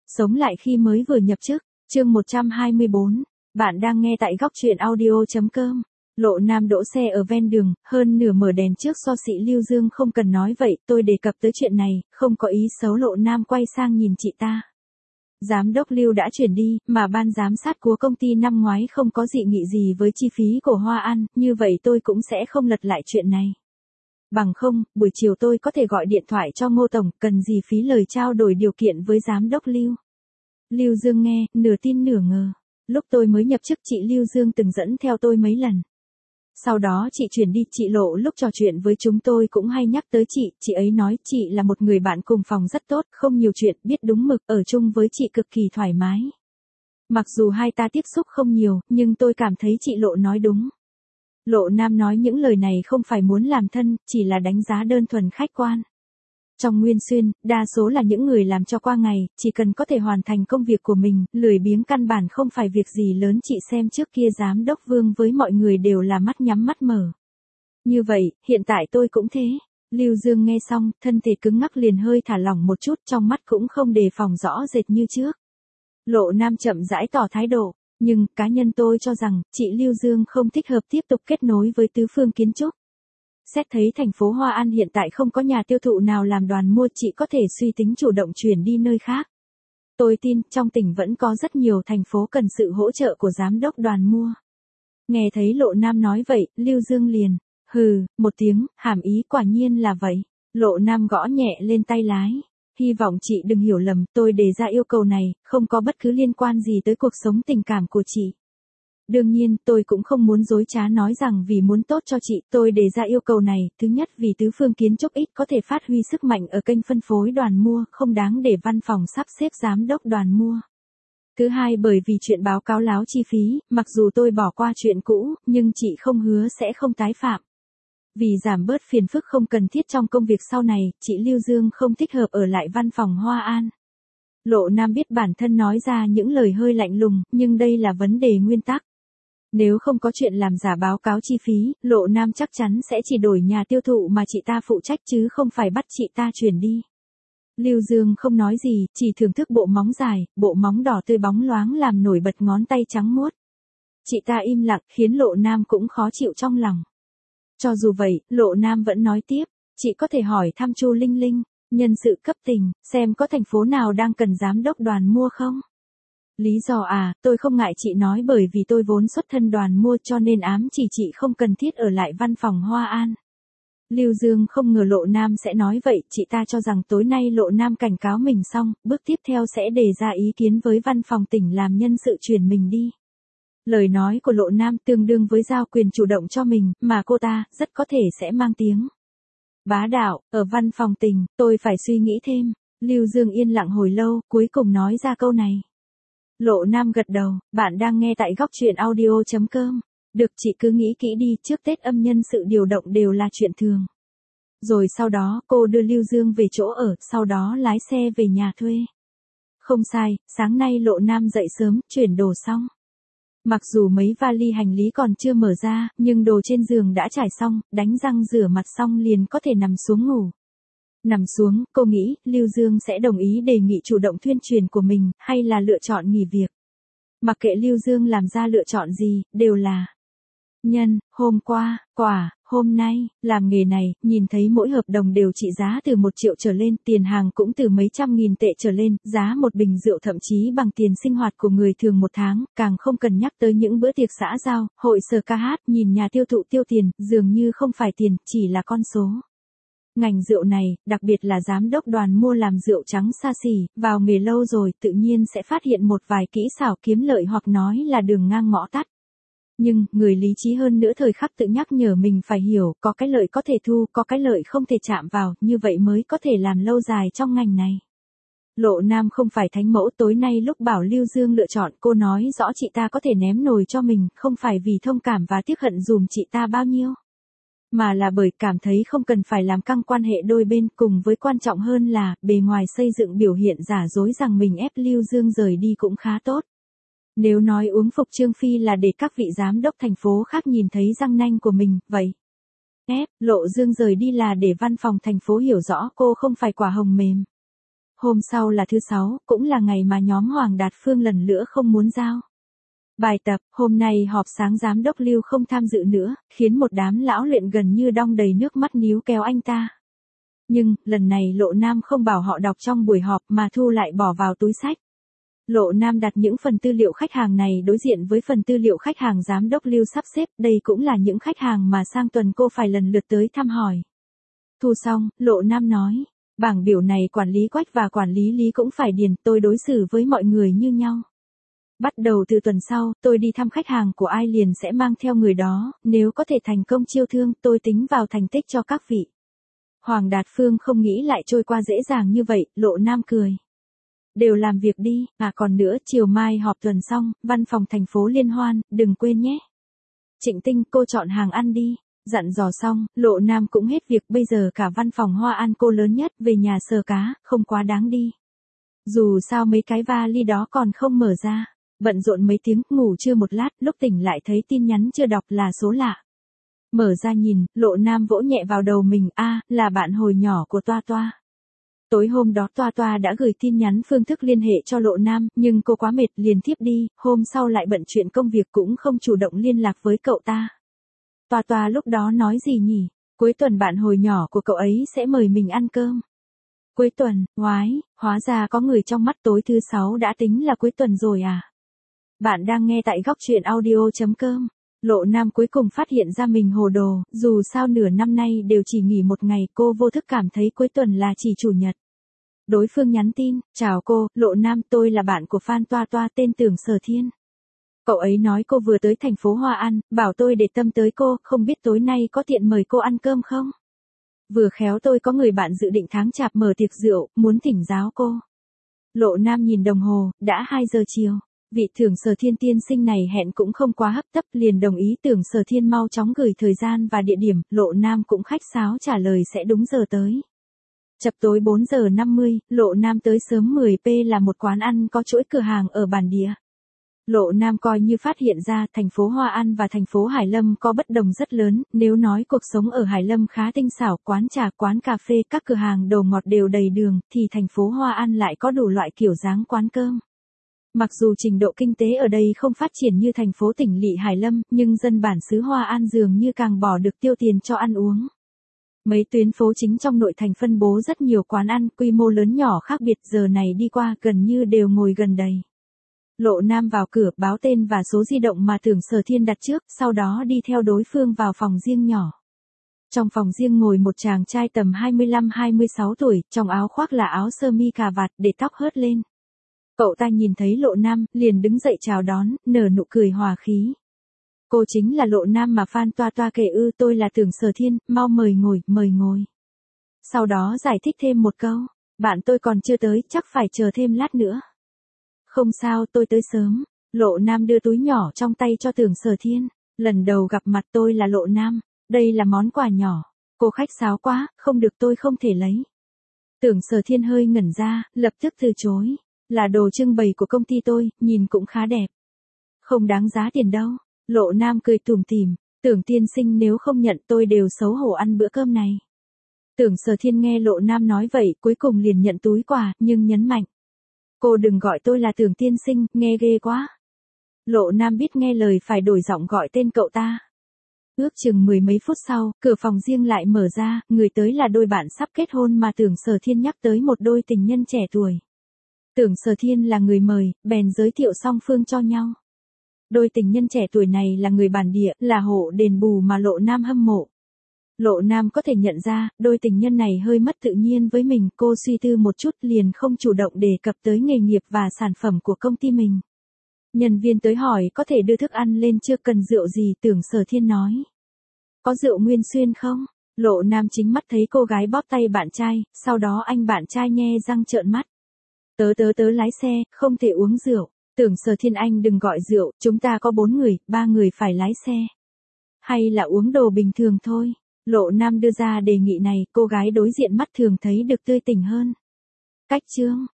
Sống lại khi mới vừa nhập chức, chương 124. Bạn đang nghe tại góc truyện audio.com. Lộ Nam đỗ xe ở ven đường, hơn nửa mở đèn trước so sĩ Lưu Dương không cần nói vậy, tôi đề cập tới chuyện này, không có ý xấu. Lộ Nam quay sang nhìn chị ta. Giám đốc Lưu đã chuyển đi, mà ban giám sát của công ty năm ngoái không có dị nghị gì với chi phí của Hoa An, như vậy tôi cũng sẽ không lật lại chuyện này. Bằng không, buổi chiều tôi có thể gọi điện thoại cho Ngô Tổng, cần gì phí lời trao đổi điều kiện với giám đốc Lưu. Lưu Dương nghe, nửa tin nửa ngờ. Lúc tôi mới nhập chức chị Lưu Dương từng dẫn theo tôi mấy lần. Sau đó chị chuyển đi, chị Lộ lúc trò chuyện với chúng tôi cũng hay nhắc tới chị ấy nói chị là một người bạn cùng phòng rất tốt, không nhiều chuyện, biết đúng mực, ở chung với chị cực kỳ thoải mái. Mặc dù hai ta tiếp xúc không nhiều, nhưng tôi cảm thấy chị Lộ nói đúng. Lộ Nam nói những lời này không phải muốn làm thân, chỉ là đánh giá đơn thuần khách quan. Trong Nguyên Xuyên, đa số là những người làm cho qua ngày, chỉ cần có thể hoàn thành công việc của mình, lười biếng căn bản không phải việc gì lớn. Chị xem trước kia giám đốc Vương với mọi người đều là mắt nhắm mắt mở. Như vậy, hiện tại tôi cũng thế. Lưu Dương nghe xong, thân thể cứng ngắc liền hơi thả lỏng một chút, trong mắt cũng không đề phòng rõ rệt như trước. Lộ Nam chậm rãi tỏ thái độ, nhưng cá nhân tôi cho rằng, chị Lưu Dương không thích hợp tiếp tục kết nối với Tứ Phương Kiến Trúc. Xét thấy thành phố Hoa An hiện tại không có nhà tiêu thụ nào làm đoàn mua, chị có thể suy tính chủ động chuyển đi nơi khác. Tôi tin trong tỉnh vẫn có rất nhiều thành phố cần sự hỗ trợ của giám đốc đoàn mua. Nghe thấy Lộ Nam nói vậy, Lưu Dương liền, hừ, một tiếng, hàm ý quả nhiên là vậy. Lộ Nam gõ nhẹ lên tay lái. Hy vọng chị đừng hiểu lầm, tôi đề ra yêu cầu này, không có bất cứ liên quan gì tới cuộc sống tình cảm của chị. Đương nhiên, tôi cũng không muốn dối trá nói rằng vì muốn tốt cho chị, tôi đề ra yêu cầu này, thứ nhất vì Tứ Phương Kiến Trúc ít có thể phát huy sức mạnh ở kênh phân phối đoàn mua, không đáng để văn phòng sắp xếp giám đốc đoàn mua. Thứ hai bởi vì chuyện báo cáo láo chi phí, mặc dù tôi bỏ qua chuyện cũ, nhưng chị không hứa sẽ không tái phạm. Vì giảm bớt phiền phức không cần thiết trong công việc sau này, chị Lưu Dương không thích hợp ở lại văn phòng Hoa An. Lộ Nam biết bản thân nói ra những lời hơi lạnh lùng, nhưng đây là vấn đề nguyên tắc. Nếu không có chuyện làm giả báo cáo chi phí, Lộ Nam chắc chắn sẽ chỉ đổi nhà tiêu thụ mà chị ta phụ trách chứ không phải bắt chị ta chuyển đi. Lưu Dương không nói gì, chỉ thưởng thức bộ móng dài, bộ móng đỏ tươi bóng loáng làm nổi bật ngón tay trắng muốt. Chị ta im lặng khiến Lộ Nam cũng khó chịu trong lòng. Cho dù vậy, Lộ Nam vẫn nói tiếp, chị có thể hỏi thăm Chu Linh Linh, nhân sự cấp tỉnh, xem có thành phố nào đang cần giám đốc đoàn mua không? Lý do à, tôi không ngại chị nói bởi vì tôi vốn xuất thân đoàn mua cho nên ám chỉ chị không cần thiết ở lại văn phòng Hoa An. Lưu Dương không ngờ Lộ Nam sẽ nói vậy, chị ta cho rằng tối nay Lộ Nam cảnh cáo mình xong, bước tiếp theo sẽ đề ra ý kiến với văn phòng tỉnh làm nhân sự chuyển mình đi. Lời nói của Lộ Nam tương đương với giao quyền chủ động cho mình, mà cô ta rất có thể sẽ mang tiếng bá đạo. Ở văn phòng tỉnh, tôi phải suy nghĩ thêm. Lưu Dương yên lặng hồi lâu, cuối cùng nói ra câu này. Lộ Nam gật đầu, bạn đang nghe tại góc truyện audio.com. Được, chị cứ nghĩ kỹ đi, trước Tết âm nhân sự điều động đều là chuyện thường. Rồi sau đó cô đưa Lưu Dương về chỗ ở, sau đó lái xe về nhà thuê. Không sai, sáng nay Lộ Nam dậy sớm, chuyển đồ xong. Mặc dù mấy vali hành lý còn chưa mở ra, nhưng đồ trên giường đã trải xong, đánh răng rửa mặt xong liền có thể nằm xuống ngủ. Nằm xuống, cô nghĩ, Lưu Dương sẽ đồng ý đề nghị chủ động tuyên truyền của mình, hay là lựa chọn nghỉ việc. Mặc kệ Lưu Dương làm ra lựa chọn gì, đều là nhân, hôm qua, quả, hôm nay, làm nghề này, nhìn thấy mỗi hợp đồng đều trị giá từ 1 triệu trở lên, tiền hàng cũng từ mấy trăm nghìn tệ trở lên, giá một bình rượu thậm chí bằng tiền sinh hoạt của người thường một tháng, càng không cần nhắc tới những bữa tiệc xã giao, hội sở ca hát, nhìn nhà tiêu thụ tiêu tiền, dường như không phải tiền, chỉ là con số. Ngành rượu này, đặc biệt là giám đốc đoàn mua làm rượu trắng xa xỉ, vào nghề lâu rồi tự nhiên sẽ phát hiện một vài kỹ xảo kiếm lợi hoặc nói là đường ngang ngõ tắt. Nhưng, người lý trí hơn nữa thời khắc tự nhắc nhở mình phải hiểu, có cái lợi có thể thu, có cái lợi không thể chạm vào, như vậy mới có thể làm lâu dài trong ngành này. Lộ Nam không phải thánh mẫu, tối nay lúc bảo Lưu Dương lựa chọn, cô nói rõ chị ta có thể ném nồi cho mình, không phải vì thông cảm và tiếc hận dùm chị ta bao nhiêu. Mà là bởi cảm thấy không cần phải làm căng quan hệ đôi bên, cùng với quan trọng hơn là, bề ngoài xây dựng biểu hiện giả dối rằng mình ép Lưu Dương rời đi cũng khá tốt. Nếu nói uống phục Trương Phi là để các vị giám đốc thành phố khác nhìn thấy răng nanh của mình, vậy ép Lộ Dương rời đi là để văn phòng thành phố hiểu rõ cô không phải quả hồng mềm. Hôm sau là thứ sáu, cũng là ngày mà nhóm Hoàng Đạt Phương lần nữa không muốn giao bài tập. Hôm nay họp sáng giám đốc Lưu không tham dự nữa, khiến một đám lão luyện gần như đong đầy nước mắt níu kéo anh ta. Nhưng, lần này Lộ Nam không bảo họ đọc trong buổi họp mà thu lại bỏ vào túi sách. Lộ Nam đặt những phần tư liệu khách hàng này đối diện với phần tư liệu khách hàng giám đốc Lưu sắp xếp, đây cũng là những khách hàng mà sang tuần cô phải lần lượt tới thăm hỏi. Thu xong, Lộ Nam nói, bảng biểu này quản lý Quách và quản lý Lý cũng phải điền, tôi đối xử với mọi người như nhau. Bắt đầu từ tuần sau, tôi đi thăm khách hàng của ai liền sẽ mang theo người đó, nếu có thể thành công chiêu thương, tôi tính vào thành tích cho các vị. Hoàng Đạt Phương không nghĩ lại trôi qua dễ dàng như vậy, Lộ Nam cười. Đều làm việc đi, còn nữa, chiều mai họp tuần xong, văn phòng thành phố liên hoan, đừng quên nhé. Trịnh Tinh, cô chọn hàng ăn đi. Dặn dò xong, Lộ Nam cũng hết việc, bây giờ cả văn phòng Hoa An cô lớn nhất, về nhà sờ cá, không quá đáng đi. Dù sao mấy cái vali đó còn không mở ra. Bận rộn mấy tiếng, ngủ trưa một lát, lúc tỉnh lại thấy tin nhắn chưa đọc là số lạ. Mở ra nhìn, Lộ Nam vỗ nhẹ vào đầu mình, là bạn hồi nhỏ của Toa Toa. Tối hôm đó Toa Toa đã gửi tin nhắn phương thức liên hệ cho Lộ Nam, nhưng cô quá mệt liền thiếp đi, hôm sau lại bận chuyện công việc cũng không chủ động liên lạc với cậu ta. Toa Toa lúc đó nói gì nhỉ? Cuối tuần bạn hồi nhỏ của cậu ấy sẽ mời mình ăn cơm. Cuối tuần, hóa ra có người trong mắt tối thứ sáu đã tính là cuối tuần rồi à? Bạn đang nghe tại góc truyện audio.com. Lộ Nam cuối cùng phát hiện ra mình hồ đồ, dù sao nửa năm nay đều chỉ nghỉ một ngày, cô vô thức cảm thấy cuối tuần là chỉ chủ nhật. Đối phương nhắn tin, chào cô, Lộ Nam, tôi là bạn của fan Toa Toa tên Tưởng Sở Thiên. Cậu ấy nói cô vừa tới thành phố Hoa An, bảo tôi để tâm tới cô, không biết tối nay có tiện mời cô ăn cơm không? Vừa khéo tôi có người bạn dự định tháng chạp mở tiệc rượu, muốn thỉnh giáo cô. Lộ Nam nhìn đồng hồ, đã 2 giờ chiều. Vị Tưởng Sở Thiên tiên sinh này hẹn cũng không quá hấp tấp, liền đồng ý Tưởng Sở Thiên mau chóng gửi thời gian và địa điểm, Lộ Nam cũng khách sáo trả lời sẽ đúng giờ tới. Chập tối 4 giờ 50, Lộ Nam tới sớm 10p là một quán ăn có chuỗi cửa hàng ở bản địa. Lộ Nam coi như phát hiện ra thành phố Hoa An và thành phố Hải Lâm có bất đồng rất lớn, nếu nói cuộc sống ở Hải Lâm khá tinh xảo, quán trà, quán cà phê, các cửa hàng đồ ngọt đều đầy đường, thì thành phố Hoa An lại có đủ loại kiểu dáng quán cơm. Mặc dù trình độ kinh tế ở đây không phát triển như thành phố tỉnh lỵ Hải Lâm, nhưng dân bản xứ Hoa An dường như càng bỏ được tiêu tiền cho ăn uống. Mấy tuyến phố chính trong nội thành phân bố rất nhiều quán ăn, quy mô lớn nhỏ khác biệt, giờ này đi qua gần như đều ngồi gần đầy. Lộ Nam vào cửa, báo tên và số di động mà Tưởng Sở Thiên đặt trước, sau đó đi theo đối phương vào phòng riêng nhỏ. Trong phòng riêng ngồi một chàng trai tầm 25-26 tuổi, trong áo khoác là áo sơ mi cà vạt, để tóc hớt lên. Cậu ta nhìn thấy Lộ Nam, liền đứng dậy chào đón, nở nụ cười hòa khí. Cô chính là Lộ Nam mà fan Toa Toa kể ư? Tôi là Tưởng Sở Thiên, mau mời ngồi. Sau đó giải thích thêm một câu, bạn tôi còn chưa tới, chắc phải chờ thêm lát nữa. Không sao, tôi tới sớm. Lộ Nam đưa túi nhỏ trong tay cho Tưởng Sở Thiên. Lần đầu gặp mặt, tôi là Lộ Nam. Đây là món quà nhỏ. Cô khách sáo quá, không được, tôi không thể lấy. Tưởng Sở Thiên hơi ngẩn ra, lập tức từ chối. Là đồ trưng bày của công ty tôi, nhìn cũng khá đẹp. Không đáng giá tiền đâu. Lộ Nam cười tủm tỉm. Tưởng tiên sinh nếu không nhận tôi đều xấu hổ ăn bữa cơm này. Tưởng Sở Thiên nghe Lộ Nam nói vậy, cuối cùng liền nhận túi quà, nhưng nhấn mạnh. Cô đừng gọi tôi là Tưởng tiên sinh, nghe ghê quá. Lộ Nam biết nghe lời phải đổi giọng gọi tên cậu ta. Ước chừng 10 mấy phút sau, cửa phòng riêng lại mở ra, người tới là đôi bạn sắp kết hôn mà Tưởng Sở Thiên nhắc tới, một đôi tình nhân trẻ tuổi. Tưởng Sở Thiên là người mời, bèn giới thiệu song phương cho nhau. Đôi tình nhân trẻ tuổi này là người bản địa, là hộ đền bù mà Lộ Nam hâm mộ. Lộ Nam có thể nhận ra, đôi tình nhân này hơi mất tự nhiên với mình, cô suy tư một chút liền không chủ động đề cập tới nghề nghiệp và sản phẩm của công ty mình. Nhân viên tới hỏi có thể đưa thức ăn lên chưa, cần rượu gì, Tưởng Sở Thiên nói. Có rượu Nguyên Xuyên không? Lộ Nam chính mắt thấy cô gái bóp tay bạn trai, sau đó anh bạn trai nhe răng trợn mắt. Tớ lái xe, không thể uống rượu. Tưởng Sở Thiên, anh đừng gọi rượu, chúng ta có 4 người, 3 người phải lái xe. Hay là uống đồ bình thường thôi. Lộ Nam đưa ra đề nghị này, cô gái đối diện mắt thường thấy được tươi tỉnh hơn. Cách chương